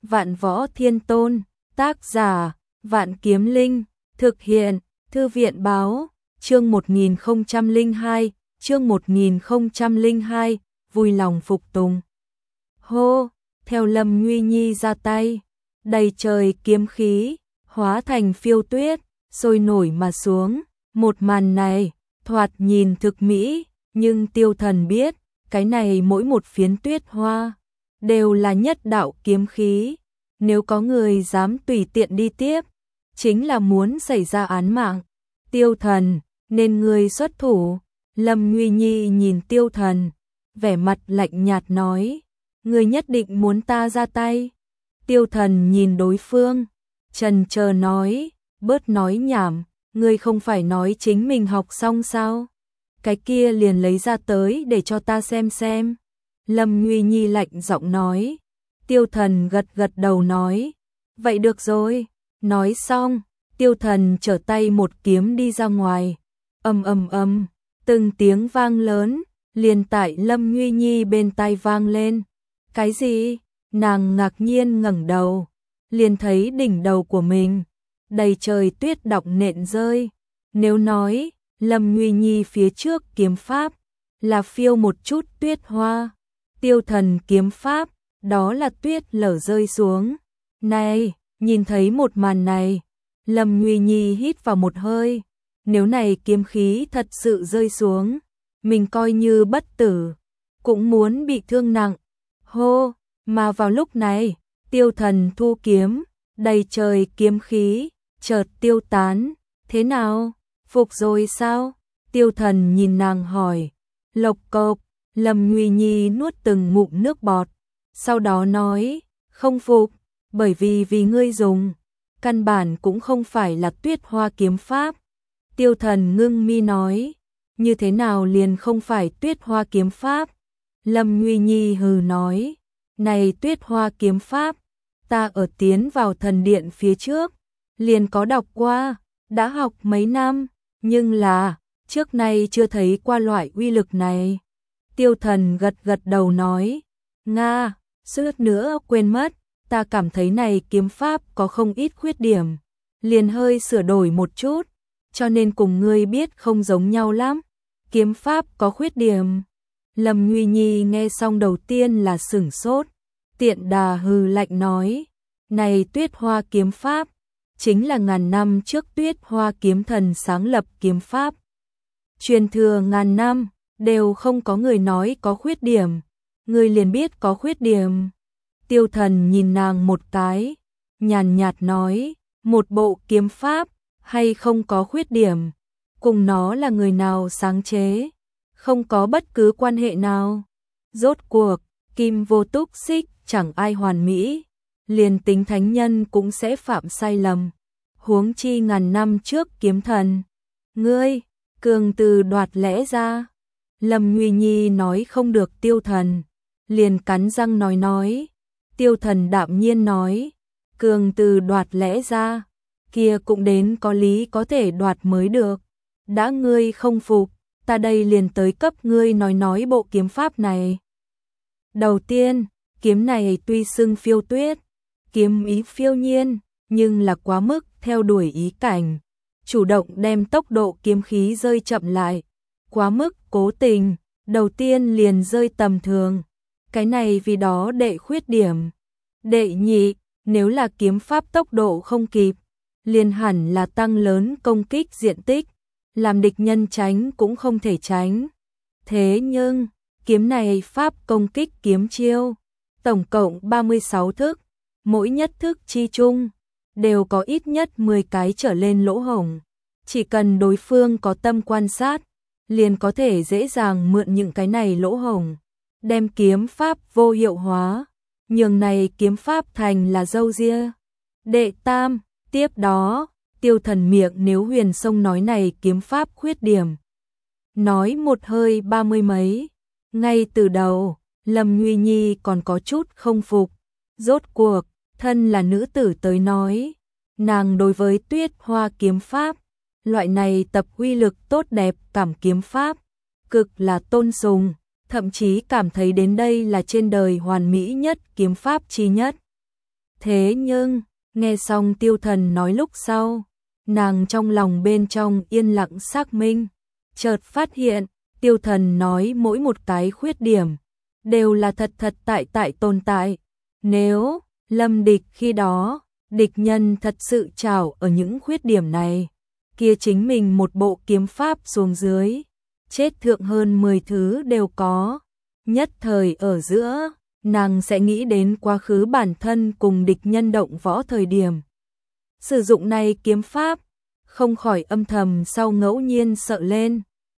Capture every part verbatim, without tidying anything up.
Vạn Võ Thiên Tôn, tác giả, Vạn Kiếm Linh, thực hiện, Thư viện báo, chương một nghìn không trăm lẻ hai, chương một nghìn không trăm lẻ hai, vui lòng phục tùng. Hô, theo Lâm Nguy Nhi ra tay, đầy trời kiếm khí, hóa thành phiêu tuyết, sôi nổi mà xuống. Một màn này, thoạt nhìn thực mỹ, nhưng Tiêu Thần biết, cái này mỗi một phiến tuyết hoa, đều là nhất đạo kiếm khí. Nếu có người dám tùy tiện đi tiếp, chính là muốn xảy ra án mạng. Tiêu Thần, nên người xuất thủ. Lâm Nguy Nhi nhìn Tiêu Thần, vẻ mặt lạnh nhạt nói, người nhất định muốn ta ra tay. Tiêu Thần nhìn đối phương, chần chờ nói, bớt nói nhảm, ngươi không phải nói chính mình học xong sao? Cái kia liền lấy ra tới để cho ta xem xem. Lâm Nguy Nhi lạnh giọng nói. Tiêu Thần gật gật đầu nói, vậy được rồi. Nói xong, Tiêu Thần trở tay một kiếm đi ra ngoài. Ầm ầm ầm, từng tiếng vang lớn, liền tại Lâm Nguy Nhi bên tai vang lên. Cái gì? Nàng ngạc nhiên ngẩng đầu, liền thấy đỉnh đầu của mình đầy trời tuyết đọng nện rơi. Nếu nói, Lâm Nguy Nhi phía trước kiếm pháp là phiêu một chút tuyết hoa, Tiêu Thần kiếm pháp, đó là tuyết lở rơi xuống. Này, nhìn thấy một màn này, Lâm Nguy Nhi hít vào một hơi. Nếu này kiếm khí thật sự rơi xuống, mình coi như bất tử, cũng muốn bị thương nặng. Hô, mà vào lúc này, Tiêu Thần thu kiếm, đầy trời kiếm khí, chợt tiêu tán. Thế nào? Phục rồi sao? Tiêu Thần nhìn nàng hỏi. Lộc cộc, Lâm Nguy Nhi nuốt từng ngụm nước bọt, sau đó nói, không phục, bởi vì vì ngươi dùng, căn bản cũng không phải là tuyết hoa kiếm pháp. Tiêu Thần ngưng mi nói, như thế nào liền không phải tuyết hoa kiếm pháp? Lâm Nguy Nhi hừ nói, này tuyết hoa kiếm pháp, ta ở tiến vào thần điện phía trước, liền có đọc qua, đã học mấy năm, nhưng là, trước nay chưa thấy qua loại uy lực này. Tiêu Thần gật gật đầu nói, Nga, suýt nữa quên mất, ta cảm thấy này kiếm pháp có không ít khuyết điểm, liền hơi sửa đổi một chút, cho nên cùng ngươi biết không giống nhau lắm. Kiếm pháp có khuyết điểm. Lâm Nguy Nhi nghe xong đầu tiên là sửng sốt, tiện đà hừ lạnh nói, này tuyết hoa kiếm pháp, chính là ngàn năm trước tuyết hoa kiếm thần sáng lập kiếm pháp. Truyền thừa ngàn năm, đều không có người nói có khuyết điểm, người liền biết có khuyết điểm. Tiêu Thần nhìn nàng một cái, nhàn nhạt nói, một bộ kiếm pháp, hay không có khuyết điểm, cùng nó là người nào sáng chế, không có bất cứ quan hệ nào. Rốt cuộc, kim vô túc xích, chẳng ai hoàn mỹ, liền tính thánh nhân cũng sẽ phạm sai lầm. Huống chi ngàn năm trước kiếm thần. Ngươi, cường từ đoạt lẽ ra. Lâm Nguy Nhi nói không được Tiêu Thần, liền cắn răng nói nói. Tiêu Thần đạm nhiên nói, cường từ đoạt lẽ ra, kia cũng đến có lý có thể đoạt mới được. Đã ngươi không phục, ta đây liền tới cấp ngươi nói nói bộ kiếm pháp này. Đầu tiên, kiếm này tuy xưng phiêu tuyết, kiếm ý phiêu nhiên, nhưng là quá mức theo đuổi ý cảnh, chủ động đem tốc độ kiếm khí rơi chậm lại, quá mức cố tình, đầu tiên liền rơi tầm thường. Cái này vì đó đệ khuyết điểm. Đệ nhị, nếu là kiếm pháp tốc độ không kịp, liền hẳn là tăng lớn công kích diện tích, làm địch nhân tránh cũng không thể tránh. Thế nhưng, kiếm này pháp công kích kiếm chiêu, tổng cộng ba mươi sáu thức, mỗi nhất thức chi chung, đều có ít nhất mười cái trở lên lỗ hổng. Chỉ cần đối phương có tâm quan sát, liền có thể dễ dàng mượn những cái này lỗ hổng, đem kiếm pháp vô hiệu hóa, nhường này kiếm pháp thành là dâu ria. Đệ tam, tiếp đó, Tiêu Thần miệng nếu huyền sông nói này kiếm pháp khuyết điểm. Nói một hơi ba mươi mấy, ngay từ đầu, Lâm Nguy Nhi còn có chút không phục, rốt cuộc, thân là nữ tử tới nói, nàng đối với tuyết hoa kiếm pháp, loại này tập uy lực tốt đẹp cảm kiếm pháp, cực là tôn sùng, thậm chí cảm thấy đến đây là trên đời hoàn mỹ nhất kiếm pháp chi nhất. Thế nhưng, nghe xong Tiêu Thần nói lúc sau, nàng trong lòng bên trong yên lặng xác minh, chợt phát hiện, Tiêu Thần nói mỗi một cái khuyết điểm, đều là thật thật tại tại tồn tại. Nếu, Lâm Địch khi đó, địch nhân thật sự trảo ở những khuyết điểm này, kia chính mình một bộ kiếm pháp xuống dưới, chết thượng hơn mười thứ đều có. Nhất thời ở giữa, nàng sẽ nghĩ đến quá khứ bản thân cùng địch nhân động võ thời điểm. Sử dụng này kiếm pháp, không khỏi âm thầm sau ngẫu nhiên sợ lên.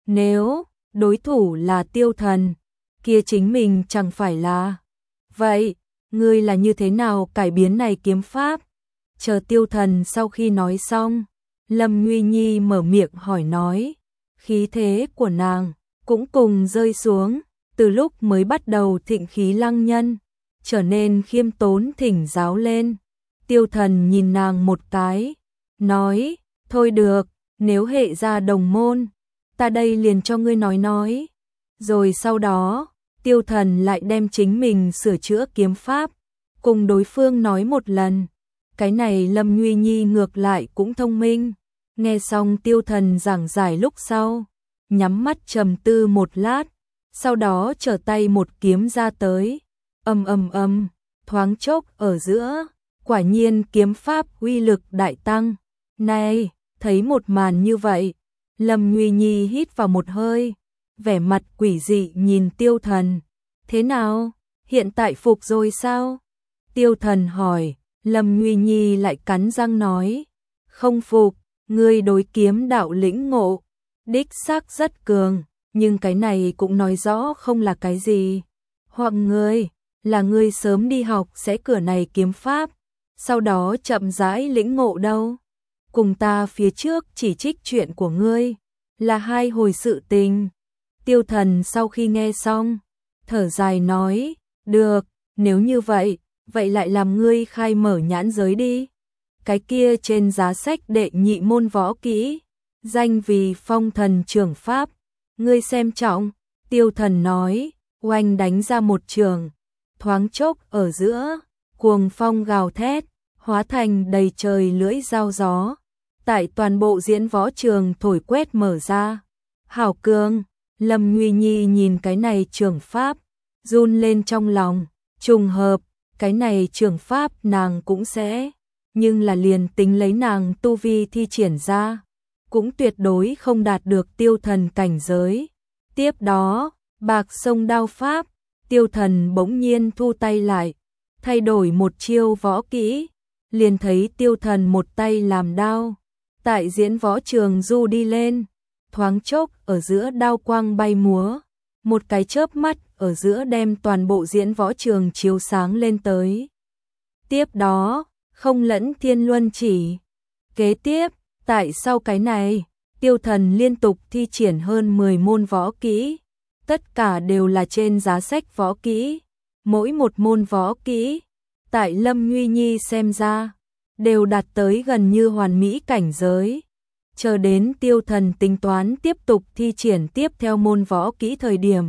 Nếu đối thủ là Tiêu Thần, kia chính mình chẳng phải là. Vậy, ngươi là như thế nào cải biến này kiếm pháp? Chờ Tiêu Thần sau khi nói xong, Lâm Nguy Nhi mở miệng hỏi nói, khí thế của nàng cũng cùng rơi xuống, từ lúc mới bắt đầu thịnh khí lăng nhân, trở nên khiêm tốn thỉnh giáo lên. Tiêu Thần nhìn nàng một cái, nói, thôi được, nếu hệ ra đồng môn, ta đây liền cho ngươi nói nói. Rồi sau đó, Tiêu Thần lại đem chính mình sửa chữa kiếm pháp, cùng đối phương nói một lần. Cái này Lâm Nguy Nhi ngược lại cũng thông minh, nghe xong Tiêu Thần giảng giải lúc sau, nhắm mắt trầm tư một lát, sau đó trở tay một kiếm ra tới, ầm ầm ầm, thoáng chốc ở giữa, quả nhiên kiếm pháp uy lực đại tăng. Này, thấy một màn như vậy, Lâm Nguy Nhi hít vào một hơi, vẻ mặt quỷ dị nhìn Tiêu Thần. Thế nào, hiện tại phục rồi sao? Tiêu Thần hỏi, Lâm Nguy Nhi lại cắn răng nói, không phục, ngươi đối kiếm đạo lĩnh ngộ, đích xác rất cường, nhưng cái này cũng nói rõ không là cái gì. Hoặc ngươi, là ngươi sớm đi học sẽ cửa này kiếm pháp, sau đó chậm rãi lĩnh ngộ đâu. Cùng ta phía trước chỉ trích chuyện của ngươi, là hai hồi sự tình. Tiêu Thần sau khi nghe xong, thở dài nói, được, nếu như vậy, vậy lại làm ngươi khai mở nhãn giới đi. Cái kia trên giá sách đệ nhị môn võ kỹ, danh vì Phong Thần Trưởng Pháp, ngươi xem trọng. Tiêu Thần nói, oanh đánh ra một trường, thoáng chốc ở giữa, cuồng phong gào thét, hóa thành đầy trời lưỡi dao gió, tại toàn bộ diễn võ trường thổi quét mở ra. Hảo cường, Lâm Nguy Nhi nhìn cái này trường pháp, run lên trong lòng, trùng hợp, cái này trường pháp nàng cũng sẽ, nhưng là liền tính lấy nàng tu vi thi triển ra, cũng tuyệt đối không đạt được Tiêu Thần cảnh giới. Tiếp đó, bạc sông đao pháp, Tiêu Thần bỗng nhiên thu tay lại, thay đổi một chiêu võ kỹ, liền thấy Tiêu Thần một tay làm đao, tại diễn võ trường du đi lên, thoáng chốc ở giữa đao quang bay múa, một cái chớp mắt ở giữa đem toàn bộ diễn võ trường chiếu sáng lên tới. Tiếp đó, không lẫn thiên luân chỉ. Kế tiếp, tại sau cái này, Tiêu Thần liên tục thi triển hơn mười môn võ kỹ, tất cả đều là trên giá sách võ kỹ, mỗi một môn võ kỹ, tại Lâm Nguy Nhi xem ra, đều đạt tới gần như hoàn mỹ cảnh giới. Chờ đến Tiêu Thần tính toán tiếp tục thi triển tiếp theo môn võ kỹ thời điểm.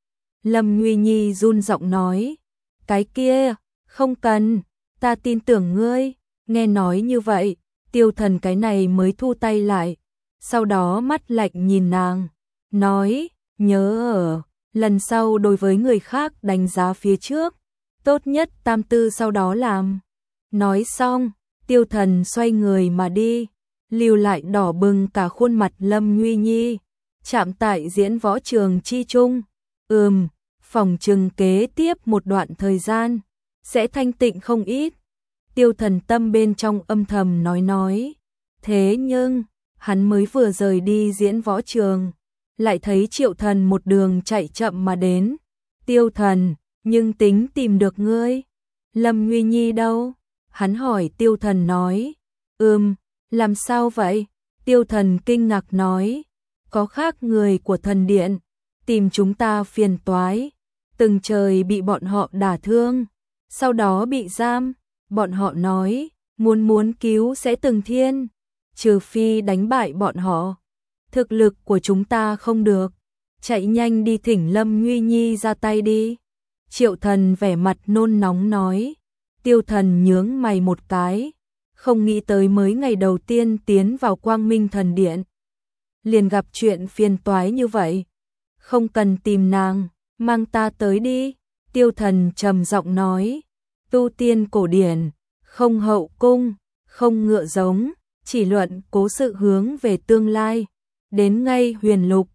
Lâm Nguy Nhi run giọng nói, cái kia, không cần, ta tin tưởng ngươi. Nghe nói như vậy, Tiêu Thần cái này mới thu tay lại, sau đó mắt lạnh nhìn nàng, nói, nhớ ở, lần sau đối với người khác đánh giá phía trước, tốt nhất tam tư sau đó làm. Nói xong, Tiêu Thần xoay người mà đi, lưu lại đỏ bừng cả khuôn mặt Lâm Nguy Nhi, chạm tại diễn võ trường chi trung. Ừm, phòng trừng kế tiếp một đoạn thời gian, sẽ thanh tịnh không ít. Tiêu Thần tâm bên trong âm thầm nói nói. Thế nhưng, hắn mới vừa rời đi diễn võ trường, lại thấy Triệu Thần một đường chạy chậm mà đến. Tiêu Thần, nhưng tính tìm được ngươi. Lâm Nguy Nhi đâu? Hắn hỏi. Tiêu Thần nói, ừm, làm sao vậy? Tiêu Thần kinh ngạc nói, có khác người của thần điện, tìm chúng ta phiền toái, từng trời bị bọn họ đả thương, sau đó bị giam, bọn họ nói, muốn muốn cứu sẽ từng thiên, trừ phi đánh bại bọn họ, thực lực của chúng ta không được, chạy nhanh đi thỉnh Lâm Nguy Nhi ra tay đi. Triệu Thần vẻ mặt nôn nóng nói, Tiêu Thần nhướng mày một cái, không nghĩ tới mới ngày đầu tiên tiến vào Quang Minh Thần Điện. Liền gặp chuyện phiền toái như vậy. Không cần tìm nàng, mang ta tới đi. Tiêu Thần trầm giọng nói, tu tiên cổ điển, không hậu cung, không ngựa giống, chỉ luận cố sự hướng về tương lai. Đến ngay huyền lục,